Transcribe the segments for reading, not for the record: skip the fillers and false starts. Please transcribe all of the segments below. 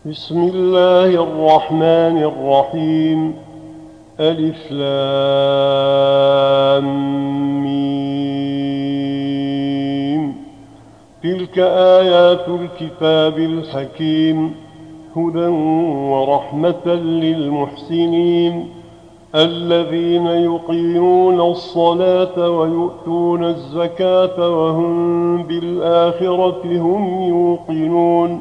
بسم الله الرحمن الرحيم. ألف لام ميم. تلك آيات الكتاب الحكيم هدى ورحمة للمحسنين الذين يقيمون الصلاة ويؤتون الزكاة وهم بالآخرة هم يوقنون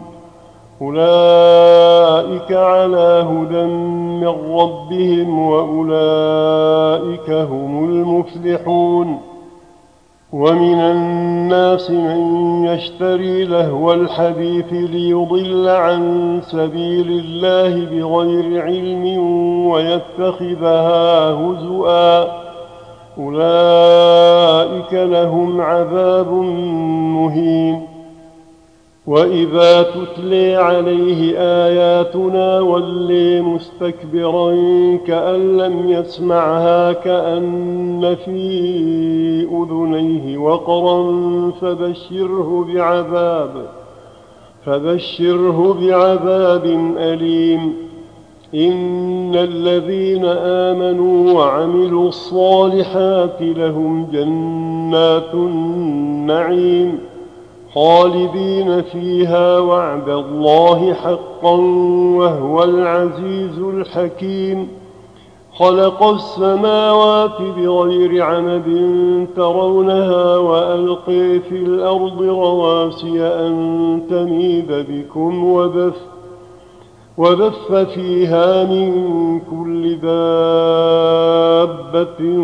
أولئك على هدى من ربهم وأولئك هم المفلحون. ومن الناس من يشتري لهو الحديث ليضل عن سبيل الله بغير علم ويتخذها هزؤا أولئك لهم عذاب مهين. وإذا تتلي عليه آياتنا ولي مستكبرا كأن لم يسمعها كأن في أذنيه وقرا فبشره بعذاب أليم. إن الذين آمنوا وعملوا الصالحات لهم جنات النعيم خالدين فيها وعد الله حقا وهو العزيز الحكيم. خلق السماوات بغير عمد ترونها وألقي في الأرض رواسي أن تميد بكم وبث فيها من كل دابة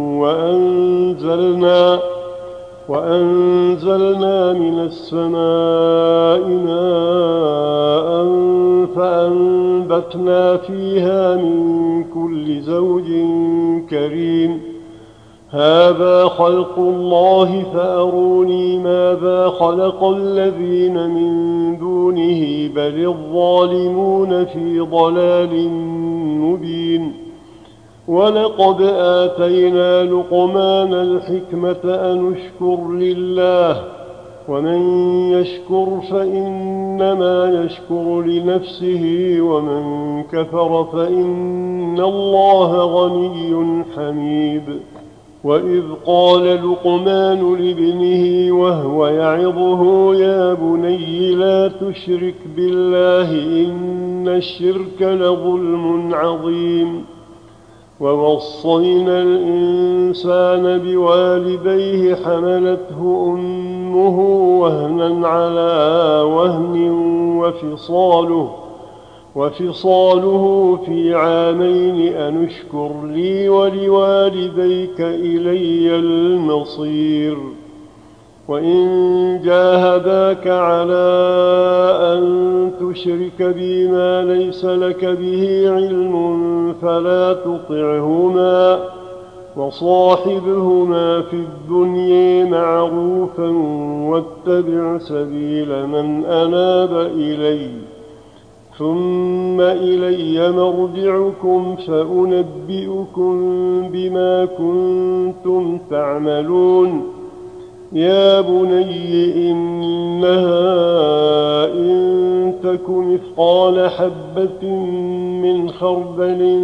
وأنزلنا من السماء ماء فأنبتنا فيها من كل زوج كريم. هذا خلق الله فأروني ماذا خلق الذين من دونه بل الظالمون في ضلال مبين. ولقد آتينا لقمان الحكمة أن اشكر لله ومن يشكر فإنما يشكر لنفسه ومن كفر فإن الله غني حميد. وإذ قال لقمان لابنه وهو يعظه يا بني لا تشرك بالله إن الشرك لظلم عظيم. ووصينا الإنسان بوالديه حملته أمه وهنا على وهن وفصاله في عامين أن اشكر لي ولوالديك إلي المصير. وإن جاهداك على أن تشرك بي ما ليس لك به علم فلا تطعهما وصاحبهما في الدنيا معروفا واتبع سبيل من أناب إلي ثم إلي مرجعكم فأنبئكم بما كنتم تعملون. يا بني إنها إن تك مثقال حبة من خردل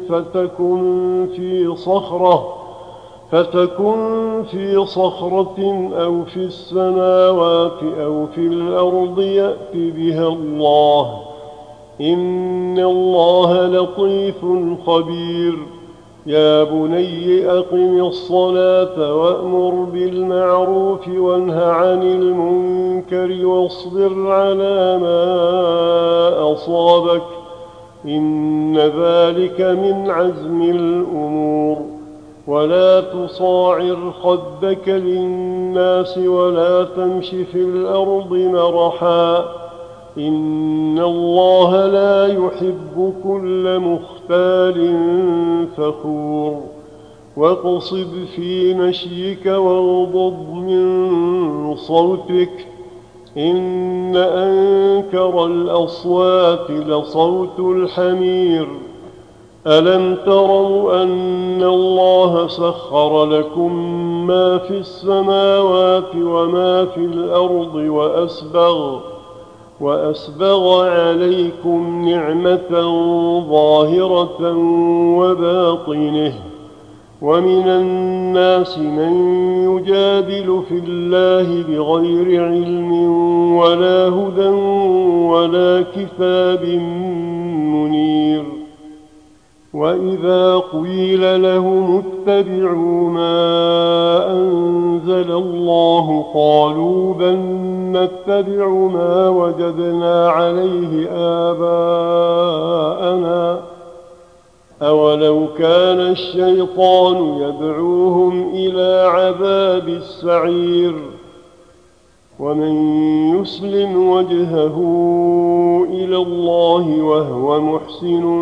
فتكن في صخرة أو في السماوات أو في الأرض يأت بها الله إن الله لطيف خبير. يا بني أقم الصلاة وأمر بالمعروف وانه عن المنكر واصبر على ما أصابك إن ذلك من عزم الأمور. ولا تصاعر خدك للناس ولا تمش في الأرض مرحا إن الله لا يحب كل مختال فخور. واقصد في مشيك واغضض من صوتك إن أنكر الأصوات لصوت الحمير. ألم تروا أن الله سخر لكم ما في السماوات وما في الأرض وأسبغ عليكم نعمة ظاهرة وباطنة. ومن الناس من يجادل في الله بغير علم ولا هدى ولا كتاب منير. وإذا قيل لهم اتبعوا ما أنزل الله قالوا بل نتبع ما وجدنا عليه آباءنا أولو كان الشيطان يدعوهم إلى عذاب السعير. ومن يسلم وجهه إلى الله وهو محسن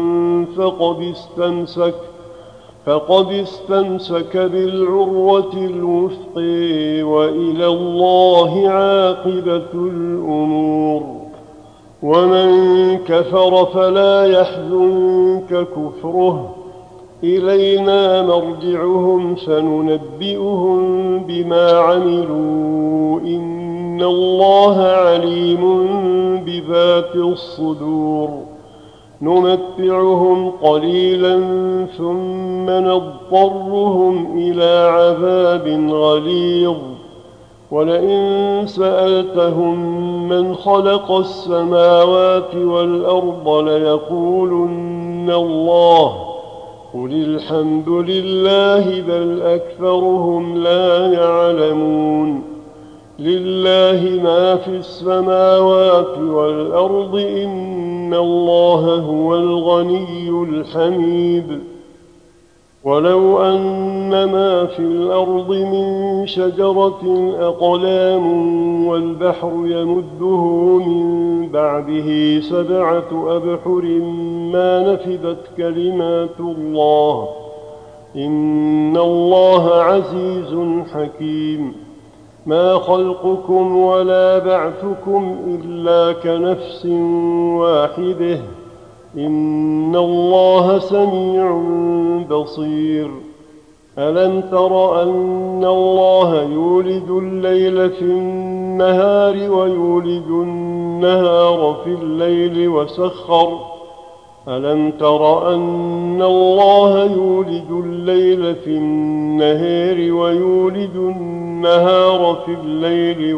فقد استمسك بالعروة الوثقى وإلى الله عاقبة الأمور. ومن كفر فلا يحزنك كفره إلينا مرجعهم فننبئهم بما عملوا إن الله عليم بذات الصدور. نمتعهم قليلا ثم نضطرهم إلى عذاب غليظ. ولئن سألتهم من خلق السماوات والأرض ليقولن الله قل الحمد لله بل أكثرهم لا يعلمون. لله ما في السماوات والأرض إن الله هو الغني الحميد. ولو أن ما في الأرض من شجرة أقلام والبحر يمده من بعده 7 أبحر ما نفدت كلمات الله إن الله عزيز حكيم. ما خلقكم ولا بعثكم إلا كنفس واحدة إن الله سميع بصير. ألم تر أن الله يولج الليل في النهار ويولج النهار في الليل ألم تر أن الله يولج الليل في النهار ويولج النهار في الليل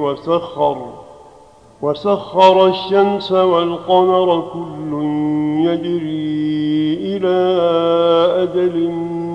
وسخر الشمس والقمر كل يجري إلى أجل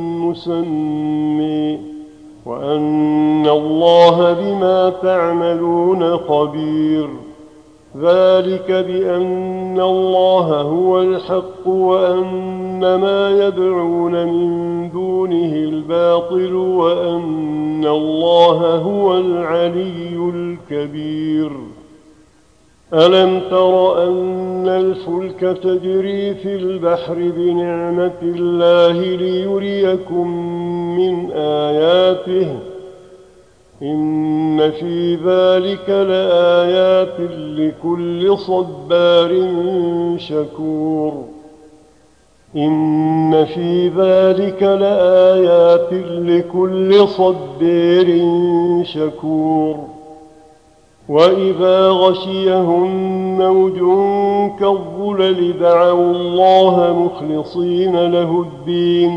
مسمى وأن الله بما تعملون خبير. ذلك بأن الله هو الحق وأن ما يدعون من دونه الباطل وأن الله هو العلي الكبير. ألم تر أن الفلك تجري في البحر بنعمة الله ليريكم من آياته إن في ذلك لآيات لكل صبار شكور. إن في ذلك لآيات لكل صبار شكور. وإذا غشيهم موج كالظلل دعوا الله مخلصين له الدين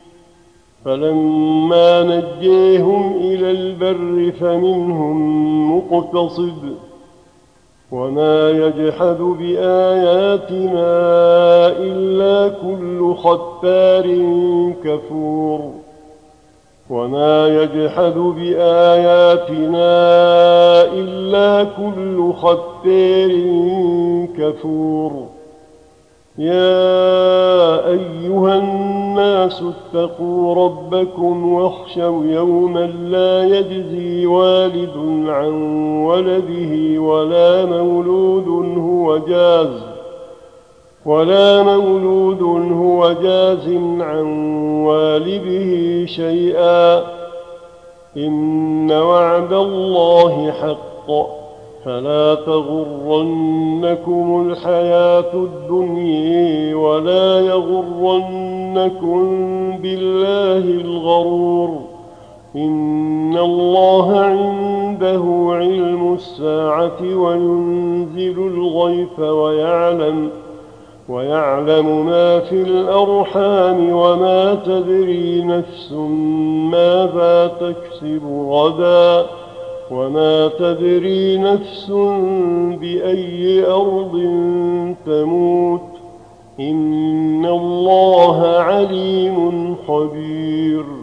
فلما نجيهم إلى البر فمنهم مقتصد وما يجحد بآياتنا إلا كل ختار كفور. وما يجحد بآياتنا إلا كل ختار كفور. يا أيها الناس اتقوا ربكم واخشوا يوما لا يجزي والد عن ولده ولا مولود هو جاز عن والده شيئا إن وعد الله حق فلا تغرنكم الحياة الدنيا ولا يغرنكم بالله الغرور. إن الله عنده علم الساعة وينزل الغيث ويعلم ما في الأرحام وما تدري نفس ماذا تكسب غدا وما تدري نفس بأي أرض تموت إن الله عليم خبير